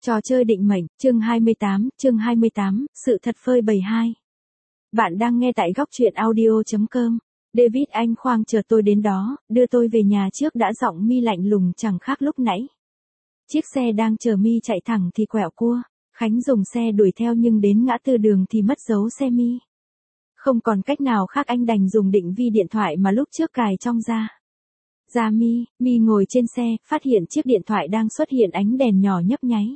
Trò chơi định mệnh, chương 28, sự thật phơi bày 2. Bạn đang nghe tại góc truyện audio.com. David anh khoang chờ tôi đến đó, đưa tôi về nhà trước đã, giọng Mi lạnh lùng chẳng khác lúc nãy. Chiếc xe đang chờ Mi chạy thẳng thì quẹo cua. Khánh dùng xe đuổi theo nhưng đến ngã tư đường thì mất dấu xe Mi. Không còn cách nào khác, anh đành dùng định vị điện thoại mà lúc trước cài trong ra Mi ngồi trên xe, phát hiện chiếc điện thoại đang xuất hiện ánh đèn nhỏ nhấp nháy.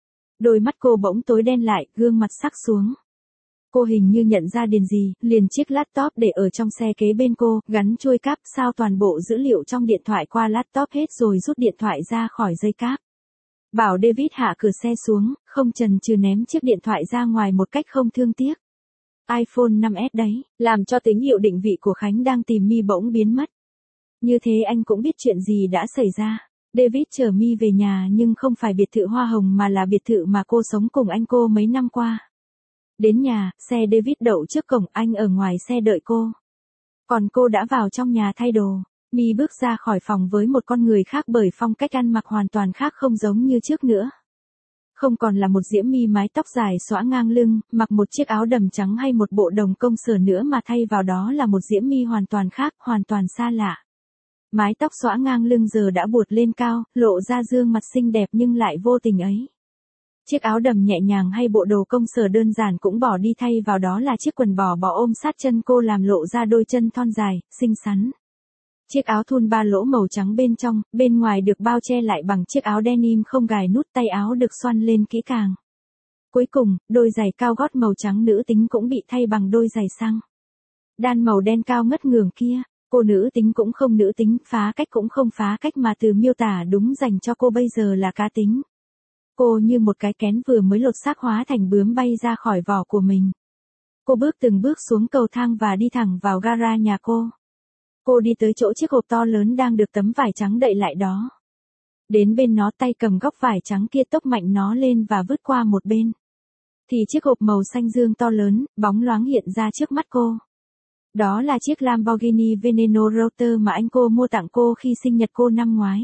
Đôi mắt cô bỗng tối đen lại, gương mặt sắc xuống. Cô hình như nhận ra điều gì, liền chiếc laptop để ở trong xe kế bên cô, gắn chuôi cáp, sao toàn bộ dữ liệu trong điện thoại qua laptop hết rồi rút điện thoại ra khỏi dây cáp. Bảo David hạ cửa xe xuống, không chần chừ ném chiếc điện thoại ra ngoài một cách không thương tiếc. iPhone 5S đấy, làm cho tín hiệu định vị của Khánh đang tìm Mi bỗng biến mất. Như thế anh cũng biết chuyện gì đã xảy ra. David chở Mi về nhà nhưng không phải biệt thự hoa hồng mà là biệt thự mà cô sống cùng anh cô mấy năm qua. Đến nhà, xe David đậu trước cổng, anh ở ngoài xe đợi cô. Còn cô đã vào trong nhà thay đồ. Mi bước ra khỏi phòng với một con người khác bởi phong cách ăn mặc hoàn toàn khác, không giống như trước nữa. Không còn là một Diễm My mái tóc dài xõa ngang lưng, mặc một chiếc áo đầm trắng hay một bộ đồng công sở nữa, mà thay vào đó là một Diễm My hoàn toàn khác, hoàn toàn xa lạ. Mái tóc xõa ngang lưng giờ đã buột lên cao, lộ ra gương mặt xinh đẹp nhưng lại vô tình ấy. Chiếc áo đầm nhẹ nhàng hay bộ đồ công sở đơn giản cũng bỏ đi, thay vào đó là chiếc quần bò ôm sát chân cô làm lộ ra đôi chân thon dài, xinh xắn. Chiếc áo thun 3 lỗ màu trắng bên trong, bên ngoài được bao che lại bằng chiếc áo denim không gài nút, tay áo được xoăn lên kỹ càng. Cuối cùng, đôi giày cao gót màu trắng nữ tính cũng bị thay bằng đôi giày xăng đan màu đen cao ngất ngưởng kia. Cô nữ tính cũng không nữ tính, phá cách cũng không phá cách, mà từ miêu tả đúng dành cho cô bây giờ là cá tính. Cô như một cái kén vừa mới lột xác hóa thành bướm bay ra khỏi vỏ của mình. Cô bước từng bước xuống cầu thang và đi thẳng vào gara nhà cô. Cô đi tới chỗ chiếc hộp to lớn đang được tấm vải trắng đậy lại đó. Đến bên nó, tay cầm góc vải trắng kia tốc mạnh nó lên và vứt qua một bên. Thì chiếc hộp màu xanh dương to lớn, bóng loáng hiện ra trước mắt cô. Đó là chiếc Lamborghini Veneno Router mà anh cô mua tặng cô khi sinh nhật cô năm ngoái.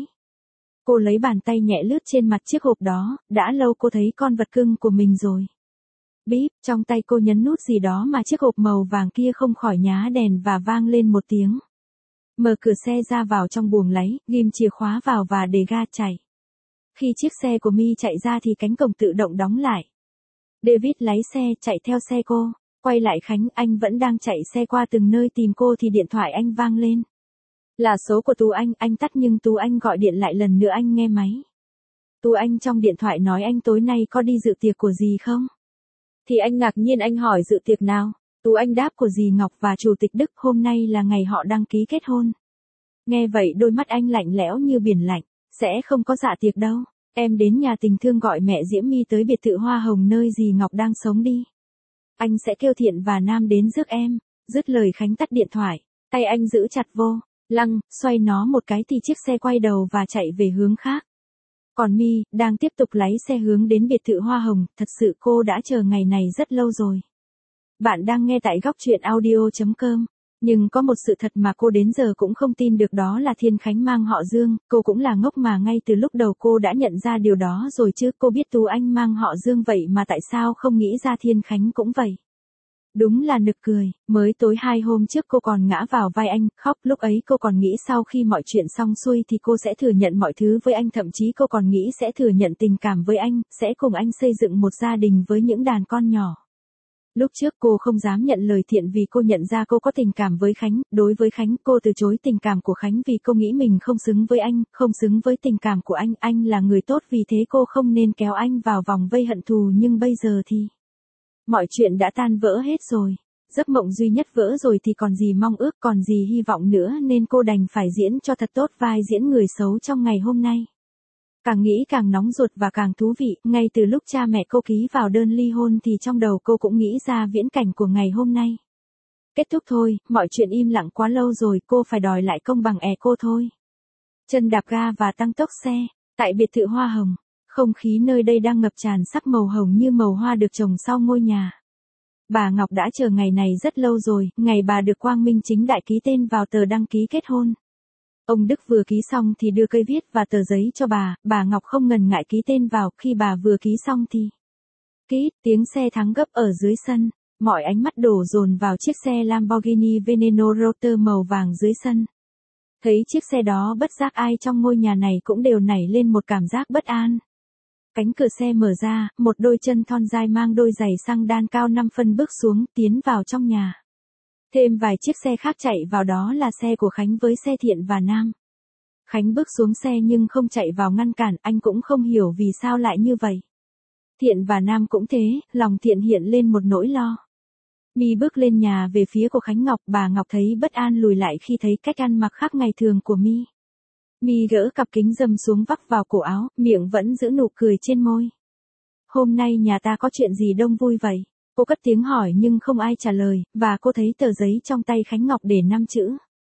Cô lấy bàn tay nhẹ lướt trên mặt chiếc hộp đó, đã lâu cô thấy con vật cưng của mình rồi. Bíp, trong tay cô nhấn nút gì đó mà chiếc hộp màu vàng kia không khỏi nhá đèn và vang lên một tiếng. Mở cửa xe ra vào trong buồng lấy, ghim chìa khóa vào và để ga chạy. Khi chiếc xe của Mi chạy ra thì cánh cổng tự động đóng lại. David lái xe chạy theo xe cô. Quay lại Khánh, anh vẫn đang chạy xe qua từng nơi tìm cô thì điện thoại anh vang lên. Là số của Tú Anh tắt nhưng Tú Anh gọi điện lại lần nữa, anh nghe máy. Tú Anh trong điện thoại nói anh tối nay có đi dự tiệc của dì không? Thì anh ngạc nhiên, anh hỏi dự tiệc nào? Tú Anh đáp của dì Ngọc và Chủ tịch Đức, hôm nay là ngày họ đăng ký kết hôn. Nghe vậy đôi mắt anh lạnh lẽo như biển lạnh, sẽ không có dạ tiệc đâu. Em đến nhà tình thương gọi mẹ Diễm My tới biệt thự hoa hồng nơi dì Ngọc đang sống đi. Anh sẽ kêu Thiện và Nam đến rước em. Dứt lời Khánh tắt điện thoại, tay anh giữ chặt vô lăng, xoay nó một cái thì chiếc xe quay đầu và chạy về hướng khác. Còn My, đang tiếp tục lái xe hướng đến biệt thự hoa hồng, thật sự cô đã chờ ngày này rất lâu rồi. Bạn đang nghe tại góc truyện audio.com. Nhưng có một sự thật mà cô đến giờ cũng không tin được, đó là Thiên Khánh mang họ Dương. Cô cũng là ngốc mà ngay từ lúc đầu cô đã nhận ra điều đó rồi chứ. Cô biết Tú Anh mang họ Dương vậy mà tại sao không nghĩ ra Thiên Khánh cũng vậy. Đúng là nực cười, mới tối 2 hôm trước cô còn ngã vào vai anh, khóc. Lúc ấy cô còn nghĩ sau khi mọi chuyện xong xuôi thì cô sẽ thừa nhận mọi thứ với anh, thậm chí cô còn nghĩ sẽ thừa nhận tình cảm với anh, sẽ cùng anh xây dựng một gia đình với những đàn con nhỏ. Lúc trước cô không dám nhận lời Thiện vì cô nhận ra cô có tình cảm với Khánh. Đối với Khánh, cô từ chối tình cảm của Khánh vì cô nghĩ mình không xứng với anh, không xứng với tình cảm của anh. Anh là người tốt, vì thế cô không nên kéo anh vào vòng vây hận thù. Nhưng bây giờ thì mọi chuyện đã tan vỡ hết rồi. Giấc mộng duy nhất vỡ rồi thì còn gì mong ước, còn gì hy vọng nữa, nên cô đành phải diễn cho thật tốt vai diễn người xấu trong ngày hôm nay. Càng nghĩ càng nóng ruột và càng thú vị, ngay từ lúc cha mẹ cô ký vào đơn ly hôn thì trong đầu cô cũng nghĩ ra viễn cảnh của ngày hôm nay. Kết thúc thôi, mọi chuyện im lặng quá lâu rồi, cô phải đòi lại công bằng cô thôi. Chân đạp ga và tăng tốc xe, tại biệt thự hoa hồng, không khí nơi đây đang ngập tràn sắc màu hồng như màu hoa được trồng sau ngôi nhà. Bà Ngọc đã chờ ngày này rất lâu rồi, ngày bà được quang minh chính đại ký tên vào tờ đăng ký kết hôn. Ông Đức vừa ký xong thì đưa cây viết và tờ giấy cho bà Ngọc không ngần ngại ký tên vào, khi bà vừa ký xong thì kít, tiếng xe thắng gấp ở dưới sân, mọi ánh mắt đổ dồn vào chiếc xe Lamborghini Veneno Rotor màu vàng dưới sân. Thấy chiếc xe đó bất giác ai trong ngôi nhà này cũng đều nảy lên một cảm giác bất an. Cánh cửa xe mở ra, một đôi chân thon dài mang đôi giày xăng đan cao 5 phân bước xuống, tiến vào trong nhà. Thêm vài chiếc xe khác chạy vào, đó là xe của Khánh với xe Thiện và Nam. Khánh bước xuống xe nhưng không chạy vào ngăn cản, anh cũng không hiểu vì sao lại như vậy. Thiện và Nam cũng thế, lòng Thiện hiện lên một nỗi lo. My bước lên nhà về phía của Khánh Ngọc, bà Ngọc thấy bất an lùi lại khi thấy cách ăn mặc khác ngày thường của My. My gỡ cặp kính râm xuống vắt vào cổ áo, miệng vẫn giữ nụ cười trên môi. Hôm nay nhà ta có chuyện gì đông vui vậy? Cô cất tiếng hỏi nhưng không ai trả lời, và cô thấy tờ giấy trong tay Khánh Ngọc để 5 chữ.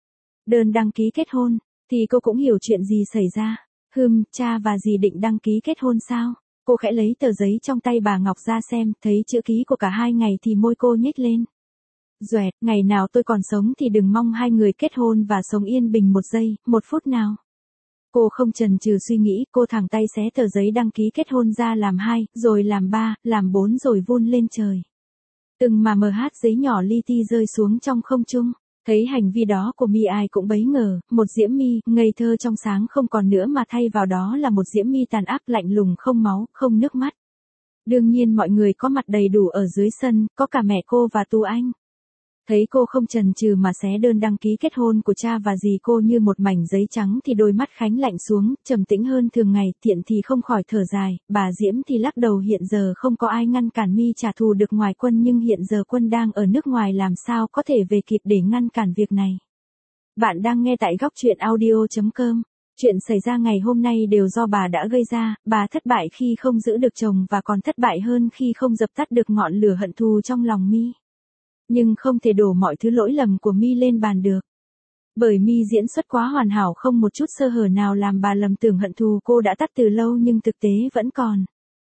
Đơn đăng ký kết hôn, thì cô cũng hiểu chuyện gì xảy ra. Cha và dì định đăng ký kết hôn sao? Cô khẽ lấy tờ giấy trong tay bà Ngọc ra xem, thấy chữ ký của cả hai ngày thì môi cô nhếch lên. Doẹt, ngày nào tôi còn sống thì đừng mong hai người kết hôn và sống yên bình một giây, một phút nào. Cô không chần chừ suy nghĩ, cô thẳng tay xé tờ giấy đăng ký kết hôn ra làm 2, rồi làm 3, làm 4 rồi vun lên trời. Từng mà giấy nhỏ li ti rơi xuống trong không trung. Thấy hành vi đó của My ai cũng bấy ngờ, một Diễm My ngây thơ trong sáng không còn nữa mà thay vào đó là một Diễm My tàn ác lạnh lùng không máu, không nước mắt. Đương nhiên mọi người có mặt đầy đủ ở dưới sân, có cả mẹ cô và Tú Anh. Thấy cô không chần chừ mà xé đơn đăng ký kết hôn của cha và dì cô như một mảnh giấy trắng thì đôi mắt Khánh lạnh xuống, trầm tĩnh hơn thường ngày. Thiện thì không khỏi thở dài, bà Diễm thì lắc đầu. Hiện giờ không có ai ngăn cản My trả thù được ngoài Quân, nhưng hiện giờ Quân đang ở nước ngoài, làm sao có thể về kịp để ngăn cản việc này. Bạn đang nghe tại góc truyện audio.com. Chuyện xảy ra ngày hôm nay đều do bà đã gây ra. Bà thất bại khi không giữ được chồng và còn thất bại hơn khi không dập tắt được ngọn lửa hận thù trong lòng My. Nhưng không thể đổ mọi thứ lỗi lầm của My lên bàn được. Bởi My diễn xuất quá hoàn hảo, không một chút sơ hở nào làm bà lầm tưởng hận thù cô đã tắt từ lâu nhưng thực tế vẫn còn.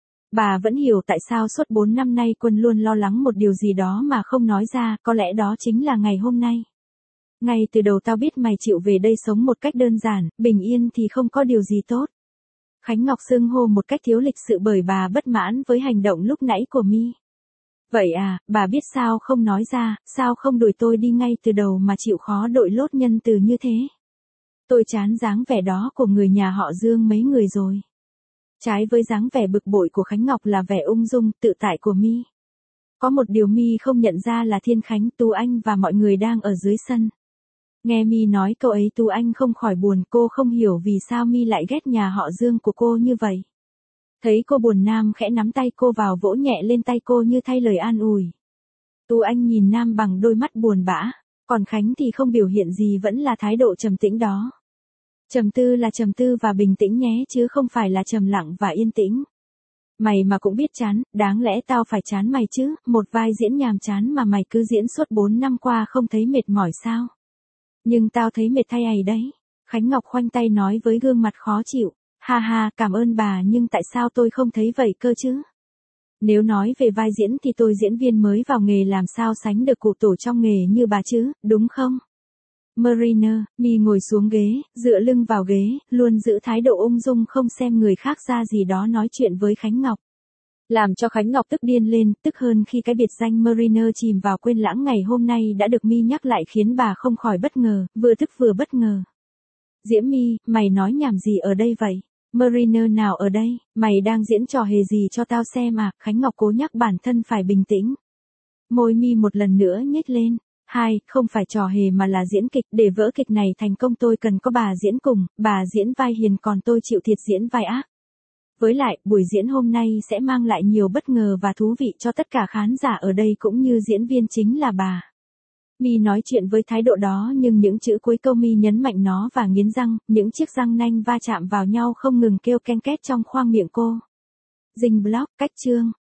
Bà vẫn hiểu tại sao suốt 4 năm nay Quân luôn lo lắng một điều gì đó mà không nói ra, có lẽ đó chính là ngày hôm nay. Ngay từ đầu tao biết mày chịu về đây sống một cách đơn giản, bình yên thì không có điều gì tốt. Khánh Ngọc xưng hô một cách thiếu lịch sự bởi bà bất mãn với hành động lúc nãy của My. Vậy à, bà biết sao không nói ra, sao không đuổi tôi đi ngay từ đầu mà chịu khó đội lốt nhân từ như thế. Tôi chán dáng vẻ đó của người nhà họ Dương mấy người rồi. Trái với dáng vẻ bực bội của Khánh Ngọc là vẻ ung dung, tự tại của My. Có một điều My không nhận ra là Thiên Khánh, Tú Anh và mọi người đang ở dưới sân. Nghe My nói câu ấy Tú Anh không khỏi buồn, cô không hiểu vì sao My lại ghét nhà họ Dương của cô như vậy. Thấy cô buồn, Nam khẽ nắm tay cô vào vỗ nhẹ lên tay cô như thay lời an ủi. Tú Anh nhìn Nam bằng đôi mắt buồn bã, còn Khánh thì không biểu hiện gì, vẫn là thái độ trầm tĩnh đó. Trầm tư là trầm tư và bình tĩnh nhé, chứ không phải là trầm lặng và yên tĩnh. Mày mà cũng biết chán, đáng lẽ tao phải chán mày chứ, một vai diễn nhàm chán mà mày cứ diễn suốt 4 năm qua không thấy mệt mỏi sao? Nhưng tao thấy mệt thay ấy đấy. Khánh Ngọc khoanh tay nói với gương mặt khó chịu. Ha ha, cảm ơn bà, nhưng tại sao tôi không thấy vậy cơ chứ? Nếu nói về vai diễn thì tôi diễn viên mới vào nghề, làm sao sánh được cụ tổ trong nghề như bà chứ, đúng không? Mariner, My ngồi xuống ghế, dựa lưng vào ghế, luôn giữ thái độ ung dung không xem người khác ra gì đó, nói chuyện với Khánh Ngọc. Làm cho Khánh Ngọc tức điên lên, tức hơn khi cái biệt danh Mariner chìm vào quên lãng ngày hôm nay đã được My nhắc lại, khiến bà không khỏi bất ngờ, vừa tức vừa bất ngờ. Diễm My, mày nói nhảm gì ở đây vậy? Mariner nào ở đây, mày đang diễn trò hề gì cho tao xem à? Khánh Ngọc cố nhắc bản thân phải bình tĩnh. Môi My một lần nữa nhếch lên. Không phải trò hề mà là diễn kịch, để vở kịch này thành công tôi cần có bà diễn cùng, bà diễn vai hiền còn tôi chịu thiệt diễn vai ác. Với lại, buổi diễn hôm nay sẽ mang lại nhiều bất ngờ và thú vị cho tất cả khán giả ở đây cũng như diễn viên chính là bà. My nói chuyện với thái độ đó nhưng những chữ cuối câu My nhấn mạnh nó và nghiến răng, những chiếc răng nanh va chạm vào nhau không ngừng kêu ken két trong khoang miệng cô. Dinh block, cách chương.